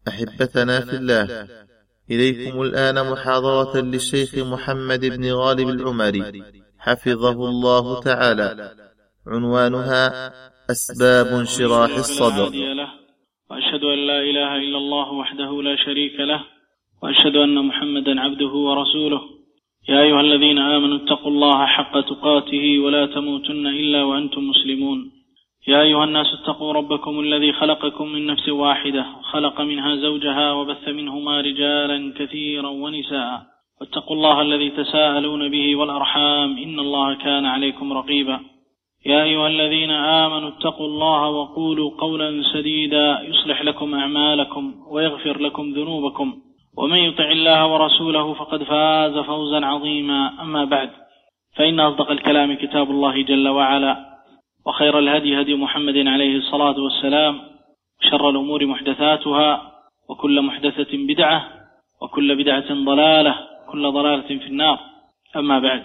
أحبتنا في الله، إليكم الآن محاضرة للشيخ محمد بن غالب العمري حفظه الله تعالى، عنوانها أسباب انشراح الصدر. وأشهد أن لا إله إلا الله وحده لا شريك له، وأشهد أن محمدا عبده ورسوله. يا أيها الذين آمنوا اتقوا الله حق تقاته ولا تموتن إلا وأنتم مسلمون. يا أيها الناس اتقوا ربكم الذي خلقكم من نفس واحدة وخلق منها زوجها وبث منهما رجالا كثيرا ونساء، واتقوا الله الذي تساءلون به والأرحام إن الله كان عليكم رقيبا. يا أيها الذين آمنوا اتقوا الله وقولوا قولا سديدا يصلح لكم أعمالكم ويغفر لكم ذنوبكم، ومن يطع الله ورسوله فقد فاز فوزا عظيما. أما بعد، فإن أصدق الكلام كتاب الله جل وعلا، وخير الهدي هدي محمد عليه الصلاة والسلام، وشر الأمور محدثاتها، وكل محدثة بدعة، وكل بدعة ضلالة، وكل ضلالة في النار. أما بعد،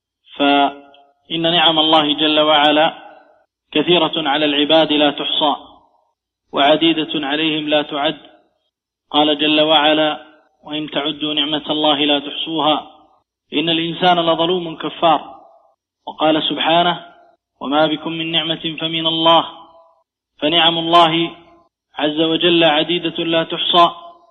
فإن نعم الله جل وعلا كثيرة على العباد لا تحصى، وعديدة عليهم لا تعد. قال جل وعلا: وإن تعدوا نعمة الله لا تحصوها إن الإنسان لظلوم كفار. وقال سبحانه: وما بكم من نعمة فمن الله. فنعم الله عز وجل عديدة لا تحصى،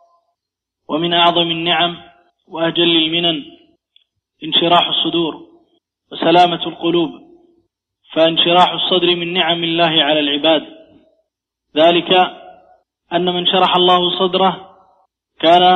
ومن أعظم النعم وأجل المنن انشراح الصدور وسلامة القلوب. فانشراح الصدر من نعم الله على العباد، ذلك أن من شرح الله صدره كان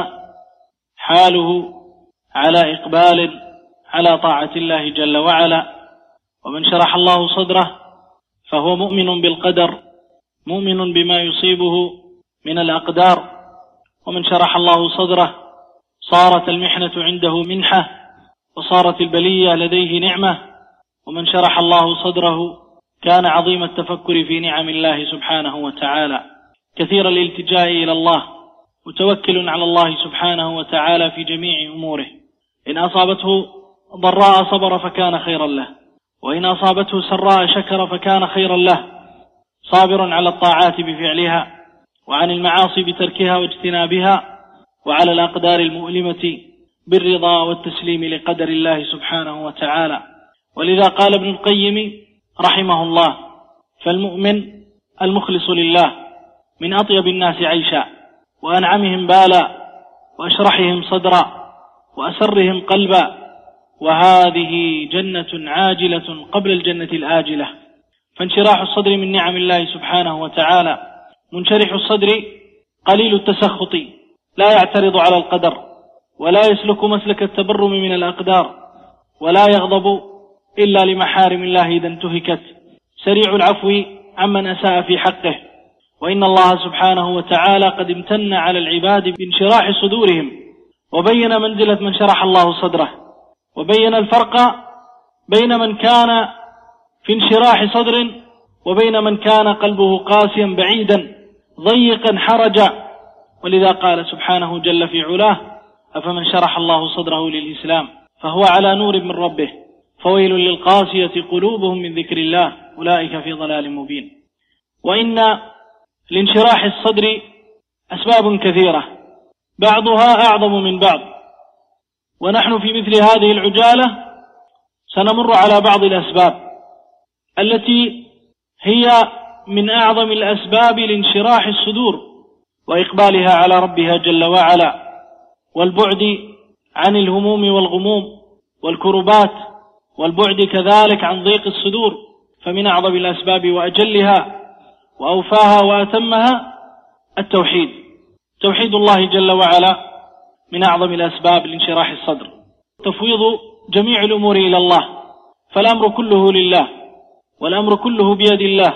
حاله على إقبال على طاعة الله جل وعلا، ومن شرح الله صدره فهو مؤمن بالقدر، مؤمن بما يصيبه من الأقدار. ومن شرح الله صدره صارت المحنة عنده منحة، وصارت البلية لديه نعمة. ومن شرح الله صدره كان عظيم التفكر في نعم الله سبحانه وتعالى، كثير الالتجاء إلى الله، متوكل على الله سبحانه وتعالى في جميع أموره. إن أصابته ضراء صبر فكان خيرا له، وإن أصابته سراء شكر فكان خيرا له، صابر على الطاعات بفعلها، وعن المعاصي بتركها واجتنابها، وعلى الأقدار المؤلمة بالرضا والتسليم لقدر الله سبحانه وتعالى. ولذا قال ابن القيم رحمه الله: فالمؤمن المخلص لله من أطيب الناس عيشا، وأنعمهم بالا، وأشرحهم صدرا، وأسرهم قلبا، وهذه جنة عاجلة قبل الجنة الآجلة. فانشراح الصدر من نعم الله سبحانه وتعالى. منشرح الصدر قليل التسخط، لا يعترض على القدر، ولا يسلك مسلك التبرم من الأقدار، ولا يغضب إلا لمحارم الله إذا انتهكت، سريع العفو عمن أساء في حقه. وإن الله سبحانه وتعالى قد امتن على العباد بانشراح صدورهم، وبين منزلة من شرح الله صدره، وبين الفرق بين من كان في انشراح صدر وبين من كان قلبه قاسيا بعيدا ضيقا حرجا. ولذا قال سبحانه جل في علاه: أفمن شرح الله صدره للإسلام فهو على نور من ربه فويل للقاسية قلوبهم من ذكر الله أولئك في ضلال مبين. وإن لانشراح الصدر أسباب كثيرة، بعضها أعظم من بعض، ونحن في مثل هذه العجالة سنمر على بعض الأسباب التي هي من أعظم الأسباب لانشراح الصدور وإقبالها على ربها جل وعلا، والبعد عن الهموم والغموم والكربات، والبعد كذلك عن ضيق الصدور. فمن أعظم الأسباب وأجلها وأوفاها وأتمها التوحيد، توحيد الله جل وعلا من أعظم الأسباب لانشراح الصدر. تفويض جميع الأمور إلى الله، فالأمر كله لله، والأمر كله بيد الله،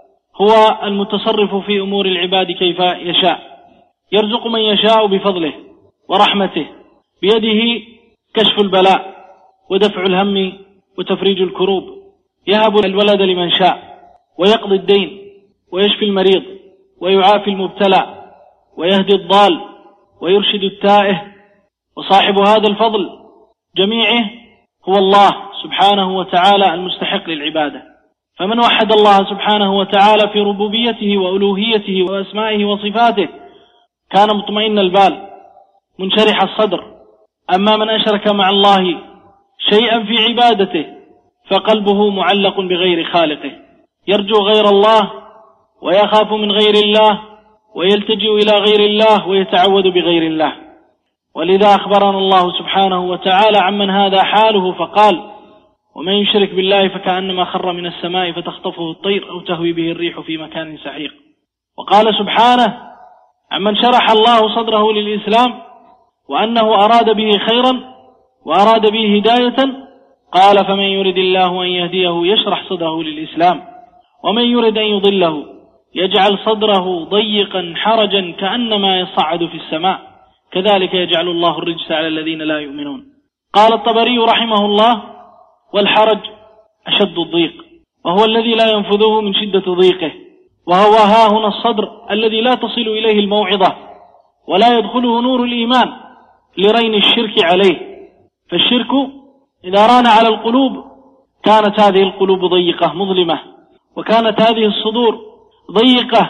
هو المتصرف في أمور العباد كيف يشاء، يرزق من يشاء بفضله ورحمته، بيده كشف البلاء ودفع الهم وتفريج الكروب، يهب الولد لمن شاء، ويقضي الدين، ويشفي المريض، ويعافي المبتلى، ويهدي الضال، ويرشد التائه. وصاحب هذا الفضل جميعه هو الله سبحانه وتعالى المستحق للعبادة. فمن وحد الله سبحانه وتعالى في ربوبيته وألوهيته وأسمائه وصفاته كان مطمئن البال منشرح الصدر. أما من أشرك مع الله شيئا في عبادته فقلبه معلق بغير خالقه، يرجو غير الله ويخاف من غير الله ويلتجئ إلى غير الله ويتعوذ بغير الله. ولذا أخبرنا الله سبحانه وتعالى عمن هذا حاله فقال: ومن يشرك بالله فكأنما خر من السماء فتخطفه الطير أو تهوي به الريح في مكان سحيق. وقال سبحانه عمن شرح الله صدره للإسلام وأنه أراد به خيرا وأراد به هداية قال: فمن يرد الله أن يهديه يشرح صدره للإسلام ومن يرد أن يضله يجعل صدره ضيقا حرجا كأنما يصعد في السماء كذلك يجعل الله الرجس على الذين لا يؤمنون. قال الطبري رحمه الله: والحرج أشد الضيق، وهو الذي لا ينفذه من شدة ضيقه، وهو هاهنا الصدر الذي لا تصل إليه الموعظة ولا يدخله نور الإيمان لرين الشرك عليه. فالشرك إذا ران على القلوب كانت هذه القلوب ضيقة مظلمة، وكانت هذه الصدور ضيقة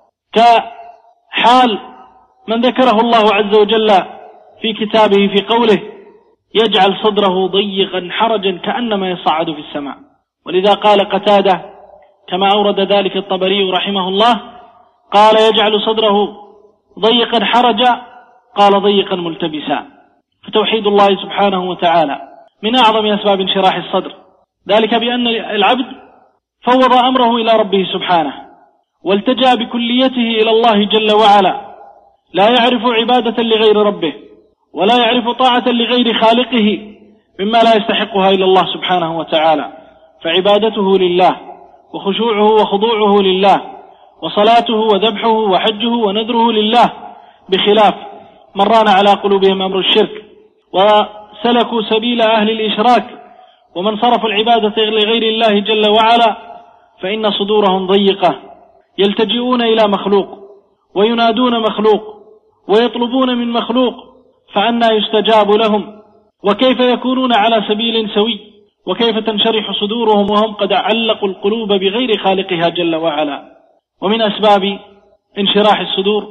كحال من ذكره الله عز وجل في كتابه في قوله: يجعل صدره ضيقا حرجا كأنما يصعد في السماء. ولذا قال قتادة كما أورد ذلك الطبري رحمه الله قال: يجعل صدره ضيقا حرجا، قال ضيقا ملتبسا. فتوحيد الله سبحانه وتعالى من أعظم أسباب انشراح الصدر، ذلك بأن العبد فوض أمره إلى ربه سبحانه والتجأ بكليته إلى الله جل وعلا، لا يعرف عبادة لغير ربه ولا يعرف طاعة لغير خالقه مما لا يستحقها إلا الله سبحانه وتعالى، فعبادته لله وخشوعه وخضوعه لله وصلاته وذبحه وحجه ونذره لله، بخلاف من ران على قلوبهم أمر الشرك وسلكوا سبيل أهل الإشراك ومن صرفوا العبادة لغير الله جل وعلا، فإن صدورهم ضيقة، يلتجئون إلى مخلوق وينادون مخلوق ويطلبون من مخلوق، فأنى يستجاب لهم؟ وكيف يكونون على سبيل سوي؟ وكيف تنشرح صدورهم وهم قد علقوا القلوب بغير خالقها جل وعلا؟ ومن أسباب انشراح الصدور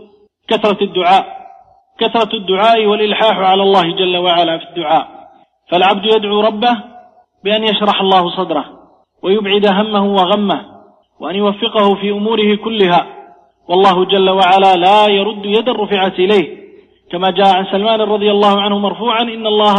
كثرة الدعاء والإلحاح على الله جل وعلا في الدعاء. فالعبد يدعو ربه بأن يشرح الله صدره ويبعد همه وغمه وأن يوفقه في أموره كلها، والله جل وعلا لا يرد يد الرفعة إليه، كما جاء عن سلمان رضي الله عنه مرفوعا: إن الله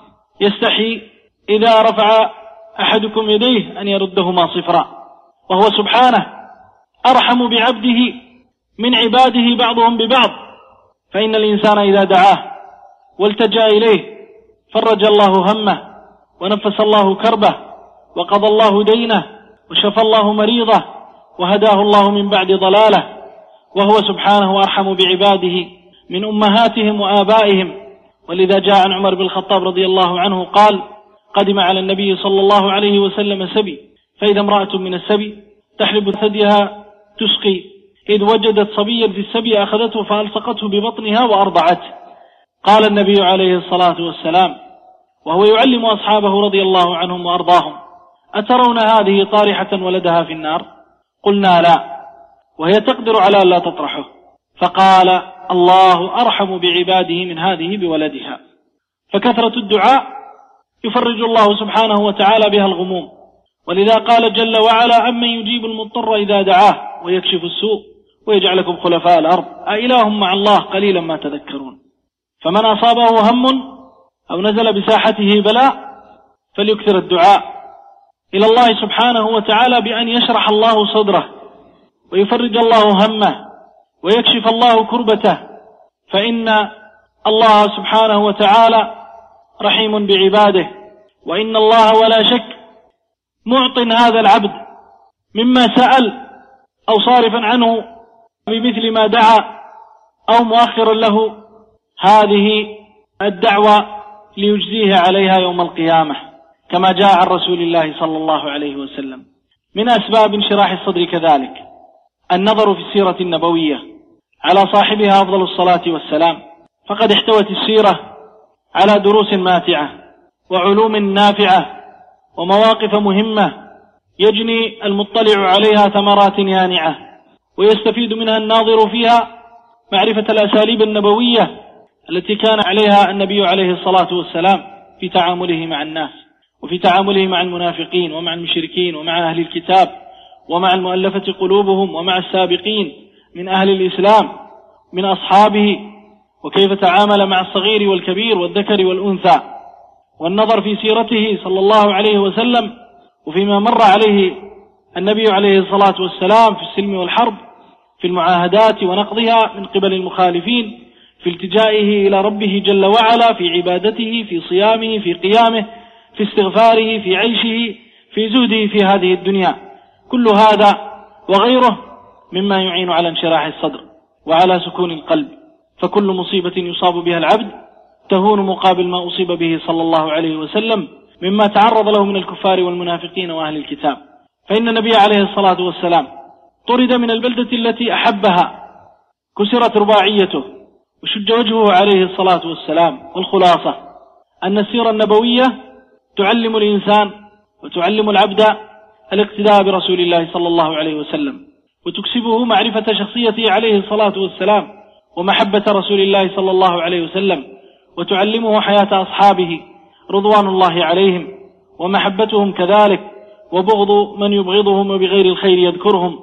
يستحي إذا رفع أحدكم يديه أن يردهما صفرا. وهو سبحانه أرحم بعبده من عباده بعضهم ببعض، فإن الإنسان إذا دعاه والتجأ إليه فرج الله همه ونفس الله كربه وقضى الله دينه وشفى الله مريضه وهداه الله من بعد ضلاله، وهو سبحانه أرحم بعباده من أمهاتهم وآبائهم. ولذا جاء عن عمر بن الخطاب رضي الله عنه قال: قدم على النبي صلى الله عليه وسلم سبي، فإذا امرأة من السبي تحلب ثديها تسقي، إذ وجدت صبيا في السبي أخذته فألصقته ببطنها وأرضعته. قال النبي عليه الصلاة والسلام وهو يعلم أصحابه رضي الله عنهم وأرضاهم: أترون هذه طارحة ولدها في النار؟ قلنا لا، وهي تقدر على أن لا تطرحه. فقال: الله أرحم بعباده من هذه بولدها. فكثرة الدعاء يفرج الله سبحانه وتعالى بها الغموم. ولذا قال جل وعلا: أمن يجيب المضطر إذا دعاه ويكشف السوء ويجعلكم خلفاء الأرض أإله مع الله قليلا ما تذكرون. فمن أصابه هم أو نزل بساحته بلاء فليكثر الدعاء إلى الله سبحانه وتعالى بأن يشرح الله صدره ويفرج الله همه ويكشف الله كربته، فإن الله سبحانه وتعالى رحيم بعباده، وإن الله ولا شك معط هذا العبد مما سأل أو صارفا عنه بمثل ما دعا أو مؤخرا له هذه الدعوة ليجزيه عليها يوم القيامة، كما جاء عن رسول الله صلى الله عليه وسلم. من أسباب انشراح الصدر كذلك النظر في السيرة النبوية على صاحبها أفضل الصلاة والسلام، فقد احتوت السيرة على دروس ماتعة وعلوم نافعة ومواقف مهمة يجني المطلع عليها ثمرات يانعة، ويستفيد منها الناظر فيها معرفة الأساليب النبوية التي كان عليها النبي عليه الصلاة والسلام في تعامله مع الناس، وفي تعامله مع المنافقين ومع المشركين ومع أهل الكتاب ومع المؤلفة قلوبهم ومع السابقين من أهل الإسلام من أصحابه، وكيف تعامل مع الصغير والكبير والذكر والأنثى، والنظر في سيرته صلى الله عليه وسلم وفيما مر عليه النبي عليه الصلاة والسلام في السلم والحرب، في المعاهدات ونقضها من قبل المخالفين، في التجائه إلى ربه جل وعلا، في عبادته، في صيامه، في قيامه، في استغفاره، في عيشه، في زهده في هذه الدنيا. كل هذا وغيره مما يعين على انشراح الصدر وعلى سكون القلب، فكل مصيبة يصاب بها العبد تهون مقابل ما أصيب به صلى الله عليه وسلم مما تعرض له من الكفار والمنافقين وأهل الكتاب. فإن النبي عليه الصلاة والسلام طرد من البلدة التي أحبها، كسرت رباعيته وشج وجهه عليه الصلاة والسلام. والخلاصة أن السيرة النبوية تعلم الإنسان وتعلم العبد الاقتداء برسول الله صلى الله عليه وسلم، وتكسبه معرفة شخصيته عليه الصلاة والسلام ومحبة رسول الله صلى الله عليه وسلم، وتعلمه حياة أصحابه رضوان الله عليهم ومحبتهم كذلك، وبغض من يبغضهم وبغير الخير يذكرهم.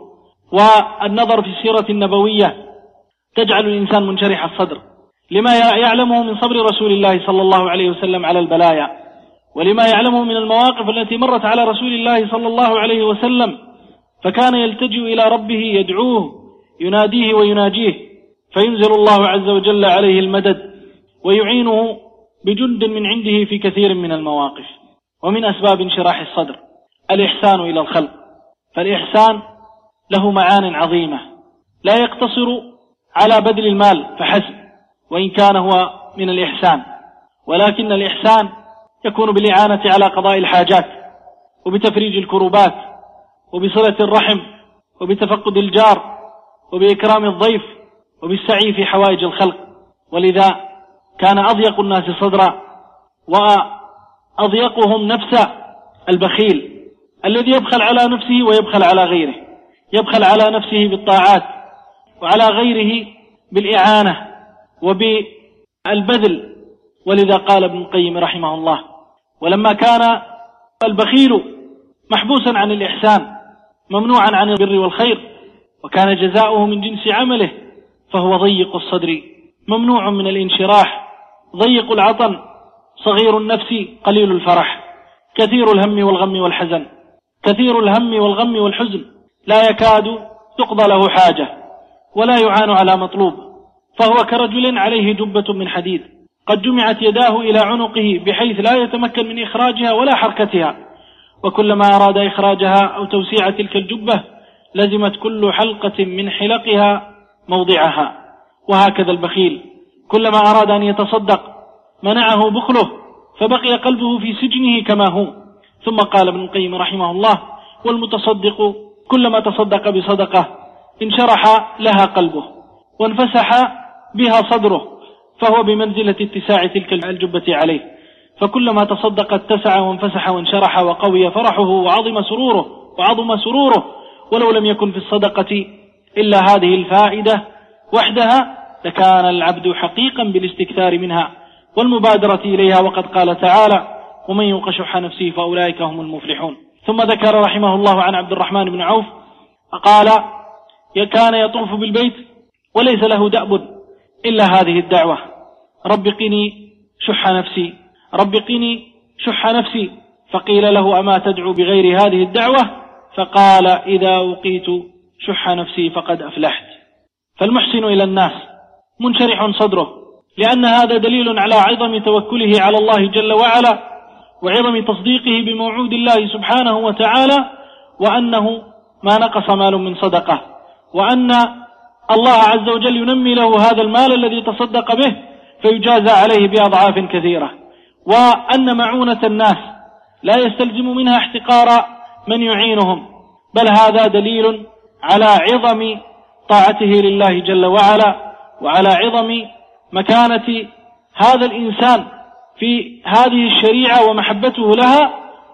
والنظر في السيرة النبوية تجعل الإنسان منشرح الصدر لما يعلمه من صبر رسول الله صلى الله عليه وسلم على البلايا، ولما يعلمه من المواقف التي مرت على رسول الله صلى الله عليه وسلم، فكان يلتجئ إلى ربه يدعوه يناديه ويناجيه، فينزل الله عز وجل عليه المدد ويعينه بجند من عنده في كثير من المواقف. ومن أسباب انشراح الصدر الإحسان إلى الخلق، فالإحسان له معان عظيمة لا يقتصر على بذل المال فحسب، وإن كان هو من الإحسان، ولكن الإحسان يكون بالإعانة على قضاء الحاجات وبتفريج الكروبات وبصلة الرحم وبتفقد الجار وبإكرام الضيف وبالسعي في حوائج الخلق. ولذا كان أضيق الناس صدرا وأضيقهم نفسا البخيل الذي يبخل على نفسه ويبخل على غيره، يبخل على نفسه بالطاعات وعلى غيره بالإعانة وبالبذل. ولذا قال ابن القيم رحمه الله: ولما كان البخيل محبوسا عن الإحسان ممنوعا عن البر والخير وكان جزاؤه من جنس عمله، فهو ضيق الصدر ممنوع من الانشراح، ضيق العطن، صغير النفس، قليل الفرح، كثير الهم والغم والحزن، كثير الهم والغم والحزن، لا يكاد تقضى له حاجة ولا يعان على مطلوب، فهو كرجل عليه جبة من حديد قد جمعت يداه إلى عنقه بحيث لا يتمكن من إخراجها ولا حركتها، وكلما أراد إخراجها أو توسيع تلك الجبة لزمت كل حلقة من حلقها موضعها. وهكذا البخيل كلما أراد أن يتصدق منعه بخله فبقي قلبه في سجنه كما هو. ثم قال ابن القيم رحمه الله: والمتصدق كلما تصدق بصدقة انشرح لها قلبه وانفسح بها صدره، فهو بمنزلة اتساع تلك الجبة عليه، فكلما تصدق اتسع وانفسح وانشرح وقوي فرحه وعظم سروره. ولو لم يكن في الصدقة إلا هذه الفائدة وحدها لكان العبد حقيقا بالاستكثار منها والمبادرة إليها، وقد قال تعالى: ومن يوق شح نفسه فأولئك هم المفلحون. ثم ذكر رحمه الله عن عبد الرحمن بن عوف قال: كان يطوف بالبيت وليس له دأب إلا هذه الدعوة: رب قني شح نفسي، رب قني شح نفسي. فقيل له: أما تدعو بغير هذه الدعوة؟ فقال: إذا وقيت شح نفسي فقد أفلحت. فالمحسن إلى الناس منشرح صدره، لأن هذا دليل على عظم توكله على الله جل وعلا وعظم تصديقه بموعود الله سبحانه وتعالى، وأنه ما نقص مال من صدقة، وأن الله عز وجل ينمي له هذا المال الذي تصدق به فيجازى عليه بأضعاف كثيرة، وأن معونة الناس لا يستلزم منها احتقار من يعينهم، بل هذا دليل على عظم طاعته لله جل وعلا وعلى عظم مكانة هذا الإنسان في هذه الشريعة ومحبته لها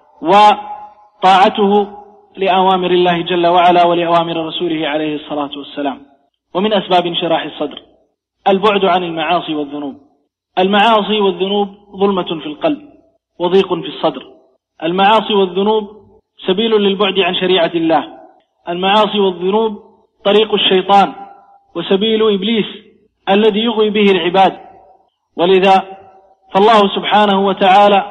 وطاعته لأوامر الله جل وعلا ولأوامر رسوله عليه الصلاة والسلام. ومن أسباب انشراح الصدر البعد عن المعاصي والذنوب. المعاصي والذنوب ظلمة في القلب وضيق في الصدر. المعاصي والذنوب سبيل للبعد عن شريعة الله. المعاصي والذنوب طريق الشيطان وسبيل إبليس الذي يغوي به العباد. ولذا فالله سبحانه وتعالى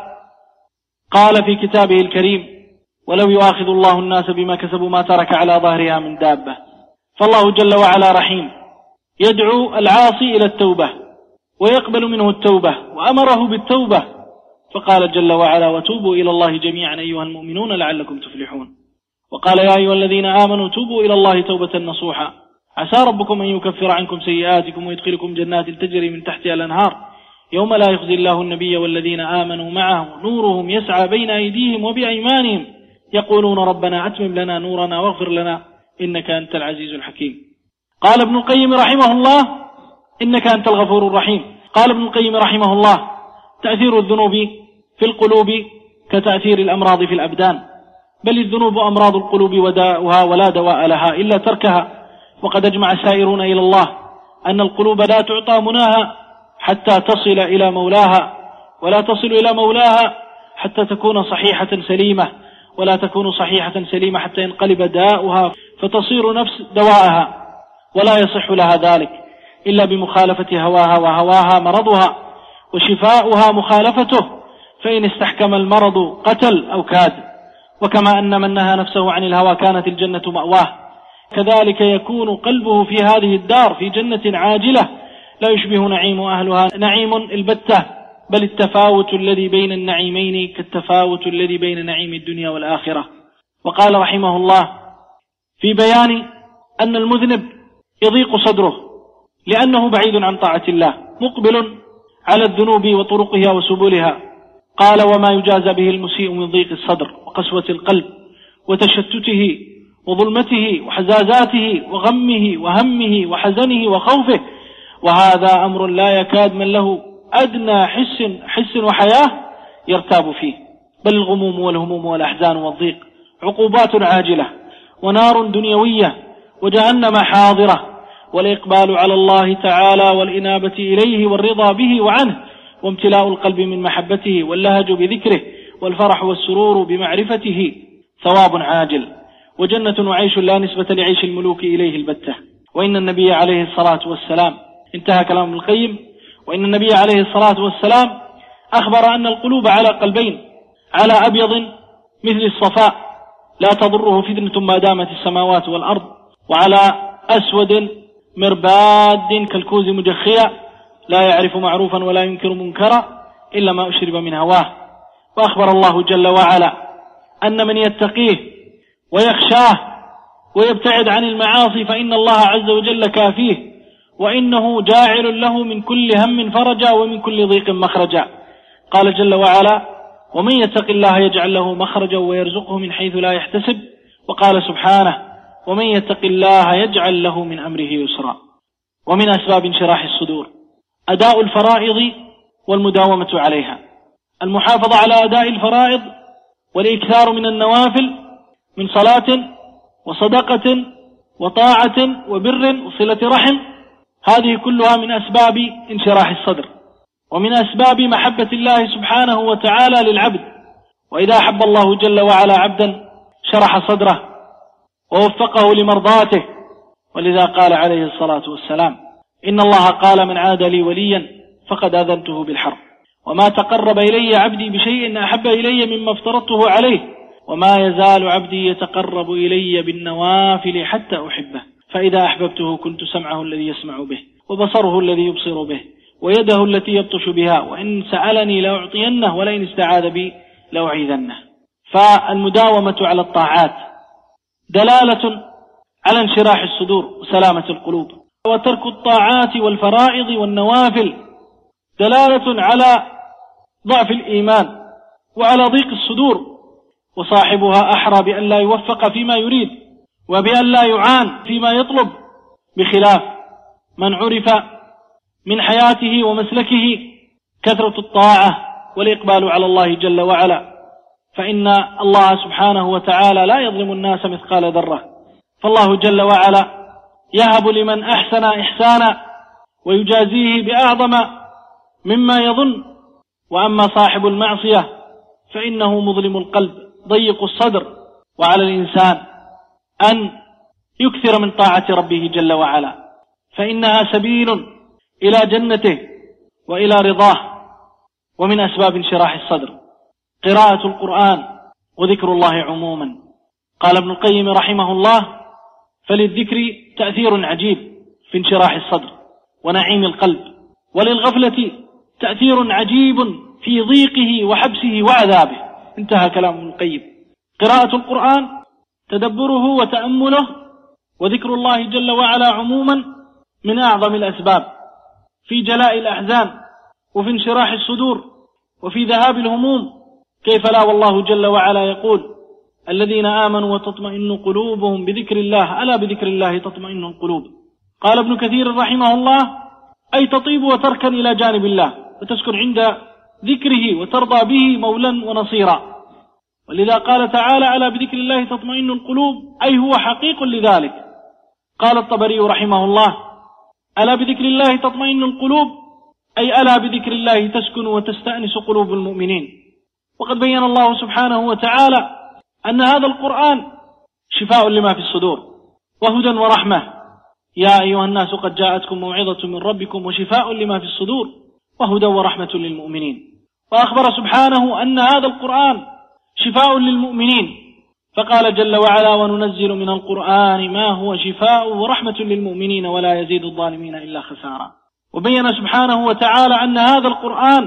قال في كتابه الكريم: ولو يؤاخذ الله الناس بما كسبوا ما ترك على ظهرها من دابة. فالله جل وعلا رحيم، يدعو العاصي إلى التوبة ويقبل منه التوبة، وأمره بالتوبة فقال جل وعلا: وتوبوا إلى الله جميعا أيها المؤمنون لعلكم تفلحون. وقال: يا أيها الذين آمنوا توبوا إلى الله توبة نصوحا عسى ربكم أن يكفر عنكم سيئاتكم ويدخلكم جنات تجري من تحتها الأنهار يوم لا يخزي الله النبي والذين آمنوا معه نورهم يسعى بين أيديهم وبأيمانهم يقولون ربنا أتمم لنا نورنا واغفر لنا إنك أنت العزيز الحكيم. قال ابن القيم رحمه الله: إنك أنت الغفور الرحيم. قال ابن القيم رحمه الله: تأثير الذنوب في القلوب كتأثير الأمراض في الأبدان، بل الذنوب أمراض القلوب وداؤها ولا دواء لها إلا تركها. وقد أجمع السائرون إلى الله أن القلوب لا تعطى مناها حتى تصل إلى مولاها، ولا تصل إلى مولاها حتى تكون صحيحة سليمة، ولا تكون صحيحة سليمة حتى ينقلب داؤها فتصير نفس دواءها، ولا يصح لها ذلك إلا بمخالفة هواها، وهواها مرضها وشفاؤها مخالفته، فإن استحكم المرض قتل أو كاد. وكما أن من نهى نفسه عن الهوى كانت الجنة مأواه، كذلك يكون قلبه في هذه الدار في جنة عاجلة لا يشبه نعيم أهلها نعيم البتة، بل التفاوت الذي بين النعيمين كالتفاوت الذي بين نعيم الدنيا والآخرة. وقال رحمه الله في بيان أن المذنب يضيق صدره لأنه بعيد عن طاعة الله مقبل على الذنوب وطرقها وسبلها. قال: وما يجازى به المسيء من ضيق الصدر وقسوة القلب وتشتته وظلمته وحزازاته وغمه وهمه وحزنه وخوفه، وهذا أمر لا يكاد من له أدنى حس وحياة يرتاب فيه، بل الغموم والهموم والأحزان والضيق عقوبات عاجلة ونار دنيوية وجهنم حاضرة، والإقبال على الله تعالى والإنابة إليه والرضا به وعنه وامتلاء القلب من محبته واللهج بذكره والفرح والسرور بمعرفته ثواب عاجل وجنة وعيش لا نسبة لعيش الملوك إليه البتة. وإن النبي عليه الصلاة والسلام، انتهى كلام ابن القيم، وإن النبي عليه الصلاة والسلام أخبر أن القلوب على قلبين: على أبيض مثل الصفاء لا تضره فتنة ما دامت السماوات والأرض، وعلى أسود مرباد كالكوز مجخيا لا يعرف معروفا ولا ينكر منكرا إلا ما أشرب من هواه. وأخبر الله جل وعلا أن من يتقيه ويخشاه ويبتعد عن المعاصي فإن الله عز وجل كافيه، وإنه جاعل له من كل هم فرجا ومن كل ضيق مخرجا. قال جل وعلا: ومن يتق الله يجعل له مخرجا ويرزقه من حيث لا يحتسب. وقال سبحانه: ومن يتق الله يجعل له من أمره يسرا. ومن أسباب انشراح الصدور أداء الفرائض والمداومة عليها، المحافظة على أداء الفرائض والإكثار من النوافل من صلاة وصدقة وطاعة وبر وصلة رحم، هذه كلها من أسباب انشراح الصدر ومن أسباب محبة الله سبحانه وتعالى للعبد. وإذا أحب الله جل وعلا عبدا شرح صدره ووفقه لمرضاته، ولذا قال عليه الصلاة والسلام: إن الله قال: من عاد لي وليا فقد أذنته بالحرب، وما تقرب إلي عبدي بشيء أحب إلي مما افترضته عليه، وما يزال عبدي يتقرب إلي بالنوافل حتى أحبه، فإذا أحببته كنت سمعه الذي يسمع به وبصره الذي يبصر به ويده التي يبطش بها، وإن سألني لأعطينه ولئن استعاذ بي لأعيذنه. فالمداومة على الطاعات دلالة على انشراح الصدور وسلامة القلوب، وترك الطاعات والفرائض والنوافل دلالة على ضعف الإيمان وعلى ضيق الصدور، وصاحبها أحرى بأن لا يوفق فيما يريد وبأن لا يعان فيما يطلب، بخلاف من عرف من حياته ومسلكه كثرة الطاعة والإقبال على الله جل وعلا، فإن الله سبحانه وتعالى لا يظلم الناس مثقال ذرة، فالله جل وعلا يهب لمن أحسن إحسانا ويجازيه بأعظم مما يظن. وأما صاحب المعصية فإنه مظلم القلب ضيق الصدر، وعلى الإنسان أن يكثر من طاعة ربه جل وعلا، فإنها سبيل إلى جنته وإلى رضاه. ومن أسباب انشراح الصدر قراءة القرآن وذكر الله عموما. قال ابن القيم رحمه الله: فللذكر تأثير عجيب في انشراح الصدر ونعيم القلب، وللغفلة تأثير عجيب في ضيقه وحبسه وعذابه. انتهى كلام ابن القيم. قراءة القرآن، تدبره وتأمله، وذكر الله جل وعلا عموما من أعظم الأسباب في جلاء الأحزان وفي انشراح الصدور وفي ذهاب الهموم. كيف لا والله جل وعلا يقول: الذين آمنوا وتطمئن قلوبهم بذكر الله، ألا بذكر الله تطمئن القلوب. قال ابن كثير رحمه الله: أي تطيب وتركن إلى جانب الله وتسكن عند ذكره وترضى به مولا ونصيرا. ولذا قال تعالى: ألا بذكر الله تطمئن القلوب، أي هو حقيق لذلك. قال الطبري رحمه الله: ألا بذكر الله تطمئن القلوب، أي ألا بذكر الله تسكن وتستأنس قلوب المؤمنين. وقد بين الله سبحانه وتعالى أن هذا القرآن شفاء لما في الصدور وهدى ورحمة. يا أيها الناس قد جاءتكم موعظة من ربكم وشفاء لما في الصدور وهدى ورحمة للمؤمنين. وأخبر سبحانه أن هذا القرآن شفاء للمؤمنين، فقال جل وعلا: وننزل من القرآن ما هو شفاء ورحمة للمؤمنين ولا يزيد الظالمين إلا خسارا. وبين سبحانه وتعالى أن هذا القرآن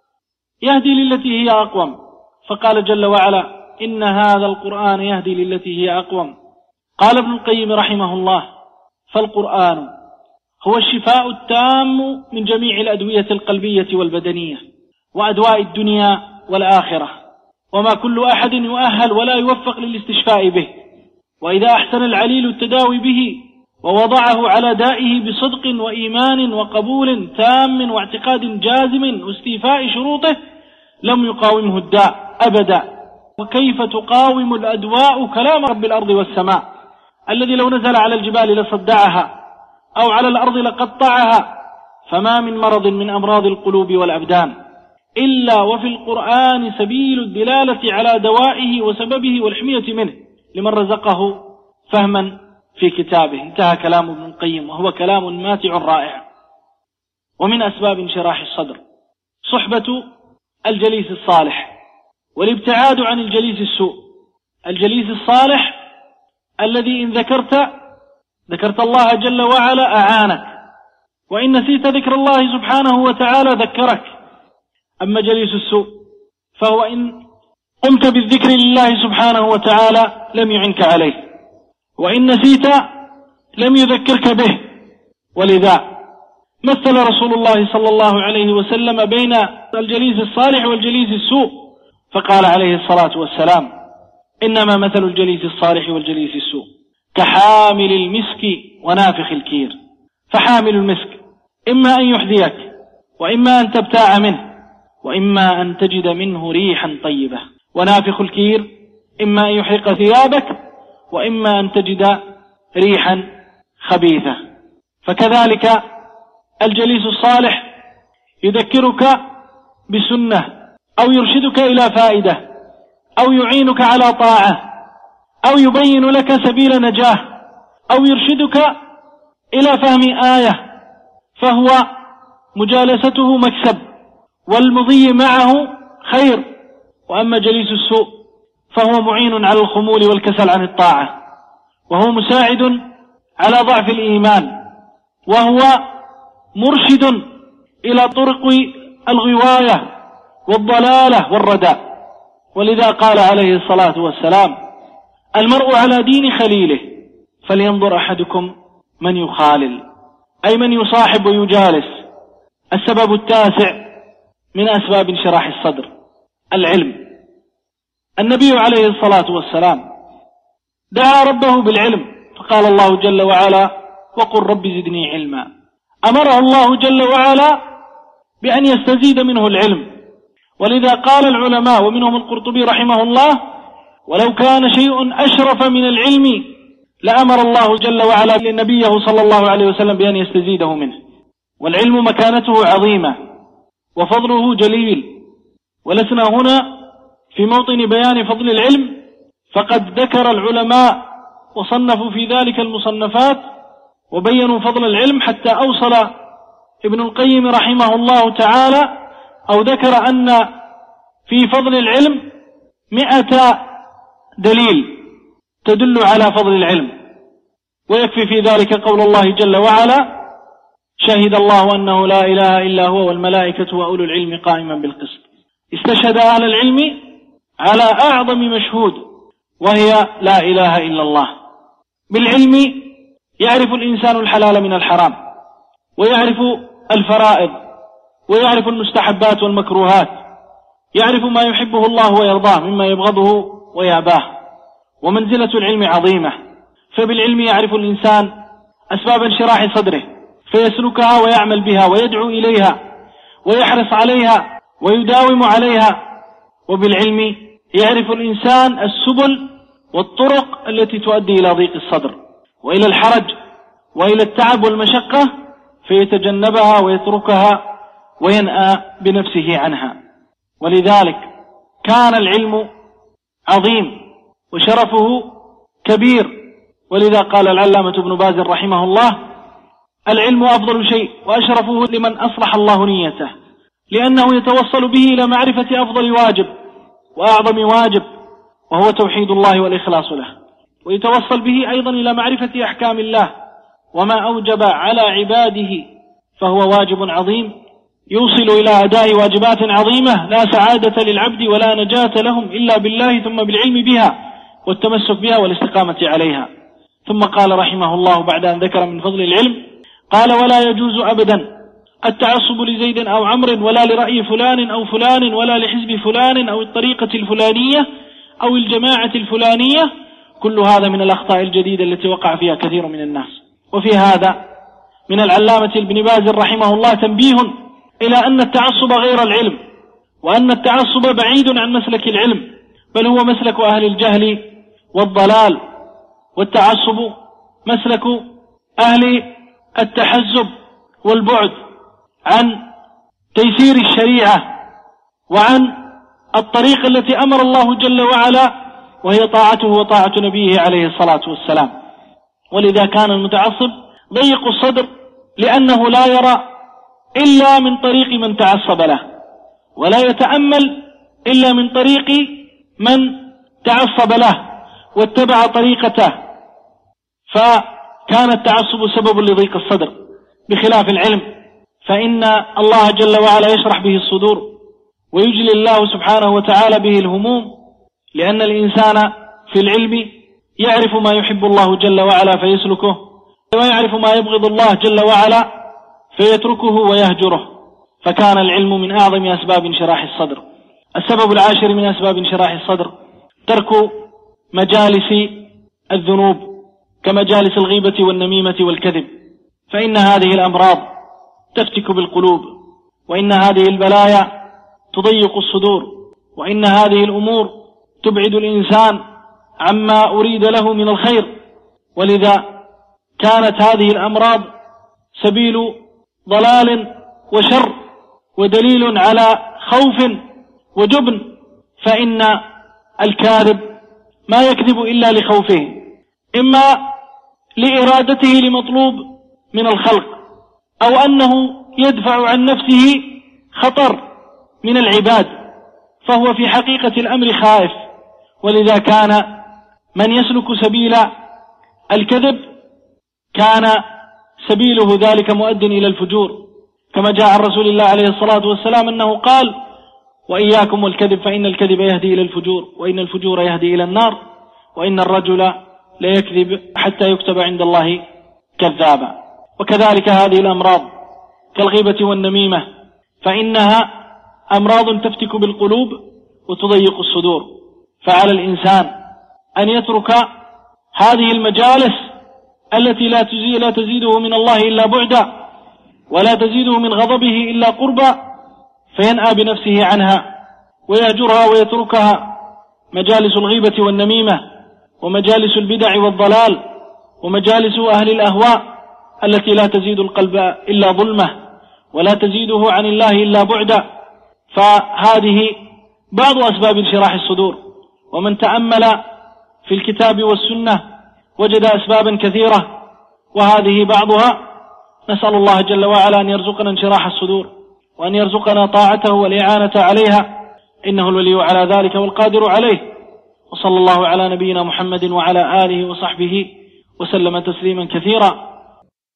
يهدي للتي هي أقوم، فقال جل وعلا: إن هذا القرآن يهدي للتي هي أقوم. قال ابن القيم رحمه الله: فالقرآن هو الشفاء التام من جميع الأدوية القلبية والبدنية وأدواء الدنيا والآخرة، وما كل أحد يؤهل ولا يوفق للاستشفاء به. وإذا أحسن العليل التداوي به ووضعه على دائه بصدق وإيمان وقبول تام واعتقاد جازم واستيفاء شروطه، لم يقاومه الداء أبدا. وكيف تقاوم الأدواء كلام رب الأرض والسماء الذي لو نزل على الجبال لصدعها أو على الأرض لقطعها؟ فما من مرض من أمراض القلوب والأبدان إلا وفي القرآن سبيل الدلالة على دوائه وسببه والحمية منه لمن رزقه فهما في كتابه. انتهى كلام ابن القيم، وهو كلام ماتع رائع. ومن أسباب انشراح الصدر صحبة الجليس الصالح والابتعاد عن الجليس السوء. الجليس الصالح الذي إن ذكرت الله جل وعلا أعانك، وإن نسيت ذكر الله سبحانه وتعالى ذكرك. أما جليس السوء فهو إن قمت بالذكر لله سبحانه وتعالى لم يعنك عليه، وإن نسيت لم يذكرك به. ولذا مثل رسول الله صلى الله عليه وسلم بين الجليس الصالح والجليس السوء، فقال عليه الصلاة والسلام: إنما مثل الجليس الصالح والجليس السوء كحامل المسك ونافخ الكير. فحامل المسك إما أن يحذيك، وإما أن تبتاع منه، وإما أن تجد منه ريحا طيبة. ونافخ الكير إما أن يحرق ثيابك، وإما أن تجد ريحا خبيثة. فكذلك الجليس الصالح يذكرك بسنة أو يرشدك إلى فائدة أو يعينك على طاعة أو يبين لك سبيل نجاة أو يرشدك إلى فهم آية، فهو مجالسته مكسب والمضي معه خير. وأما جليس السوء فهو معين على الخمول والكسل عن الطاعة، وهو مساعد على ضعف الإيمان، وهو مرشد إلى طرق الغواية والضلالة والرداء. ولذا قال عليه الصلاة والسلام: المرء على دين خليله فلينظر أحدكم من يخالل، أي من يصاحب ويجالس. السبب التاسع من أسباب انشراح الصدر العلم. النبي عليه الصلاة والسلام دعا ربه بالعلم، فقال الله جل وعلا: وقل رب زدني علما. أمره الله جل وعلا بأن يستزيد منه العلم. ولذا قال العلماء ومنهم القرطبي رحمه الله: ولو كان شيء أشرف من العلم لأمر الله جل وعلا لنبيه صلى الله عليه وسلم بأن يستزيده منه. والعلم مكانته عظيمة وفضله جليل، ولسنا هنا في موطن بيان فضل العلم، فقد ذكر العلماء وصنفوا في ذلك المصنفات وبينوا فضل العلم، حتى أوصل ابن القيم رحمه الله تعالى أو ذكر أن في فضل العلم 100 دليل تدل على فضل العلم، ويكفي في ذلك قول الله جل وعلا: شهد الله أنه لا إله إلا هو والملائكة وأولو العلم قائما بالقسط. استشهد أهل العلم على أعظم مشهود، وهي لا إله إلا الله. بالعلم يعرف الإنسان الحلال من الحرام، ويعرف الفرائض، ويعرف المستحبات والمكروهات، يعرف ما يحبه الله ويرضاه مما يبغضه ويأباه. ومنزلة العلم عظيمة، فبالعلم يعرف الإنسان أسباب انشراح صدره فيسلكها ويعمل بها ويدعو إليها ويحرص عليها ويداوم عليها. وبالعلم يعرف الإنسان السبل والطرق التي تؤدي إلى ضيق الصدر وإلى الحرج وإلى التعب والمشقة، فيتجنبها ويتركها وينأى بنفسه عنها. ولذلك كان العلم عظيم وشرفه كبير، ولذا قال العلامة ابن باز رحمه الله: العلم أفضل شيء وأشرفه لمن أصلح الله نيته، لأنه يتوصل به إلى معرفة أفضل واجب وأعظم واجب، وهو توحيد الله والإخلاص له، ويتوصل به أيضا إلى معرفة أحكام الله وما أوجب على عباده، فهو واجب عظيم يوصل إلى أداء واجبات عظيمة لا سعادة للعبد ولا نجاة لهم إلا بالله، ثم بالعلم بها والتمسك بها والاستقامة عليها. ثم قال رحمه الله بعد أن ذكر من فضل العلم، قال: ولا يجوز أبدا التعصب لزيد أو عمرو ولا لرأي فلان أو فلان ولا لحزب فلان أو الطريقة الفلانية أو الجماعة الفلانية. كل هذا من الأخطاء الجديدة التي وقع فيها كثير من الناس. وفي هذا من العلامة ابن باز رحمه الله تنبيه إلى أن التعصب غير العلم، وأن التعصب بعيد عن مسلك العلم، بل هو مسلك أهل الجهل والضلال، والتعصب مسلك أهل التحزب والبعد عن تيسير الشريعة وعن الطريق التي أمر الله جل وعلا، وهي طاعته وطاعة نبيه عليه الصلاة والسلام. ولذا كان المتعصب ضيق الصدر، لأنه لا يرى إلا من طريق من تعصب له، ولا يتأمل إلا من طريق من تعصب له واتبع طريقته، فكان التعصب سبب لضيق الصدر، بخلاف العلم فإن الله جل وعلا يشرح به الصدور ويجلي الله سبحانه وتعالى به الهموم، لأن الإنسان في العلم يعرف ما يحب الله جل وعلا فيسلكه، ويعرف ما يبغض الله جل وعلا فيتركه ويهجره. فكان العلم من أعظم أسباب انشراح الصدر. السبب العاشر من أسباب انشراح الصدر ترك مجالس الذنوب كمجالس الغيبة والنميمة والكذب، فإن هذه الأمراض تفتك بالقلوب، وإن هذه البلايا تضيق الصدور، وإن هذه الأمور تبعد الإنسان عما أريد له من الخير. ولذا كانت هذه الأمراض سبيل ضلال وشر ودليل على خوف وجبن، فإن الكاذب ما يكذب إلا لخوفه، إما لإرادته لمطلوب من الخلق، أو أنه يدفع عن نفسه خطر من العباد، فهو في حقيقة الأمر خائف. ولذا كان من يسلك سبيل الكذب كان سبيله ذلك مؤد إلى الفجور، كما جاء عن رسول الله عليه الصلاة والسلام أنه قال: وإياكم والكذب فإن الكذب يهدي إلى الفجور، وإن الفجور يهدي إلى النار، وإن الرجل ليكذب حتى يكتب عند الله كذابا. وكذلك هذه الأمراض كالغيبة والنميمة، فإنها أمراض تفتك بالقلوب وتضيق الصدور، فعلى الإنسان أن يترك هذه المجالس التي لا تزيده من الله إلا بعدا، ولا تزيده من غضبه إلا قربا، فينأى بنفسه عنها ويهجرها ويتركها، مجالس الغيبة والنميمة، ومجالس البدع والضلال، ومجالس أهل الأهواء التي لا تزيد القلب إلا ظلمة ولا تزيده عن الله إلا بعدا. فهذه بعض أسباب انشراح الصدور، ومن تأمل في الكتاب والسنة وجد أسبابا كثيرة، وهذه بعضها. نسأل الله جل وعلا أن يرزقنا انشراح الصدور، وأن يرزقنا طاعته والإعانة عليها، إنه الولي على ذلك والقادر عليه. وصلى الله على نبينا محمد وعلى آله وصحبه وسلم تسليما كثيرا.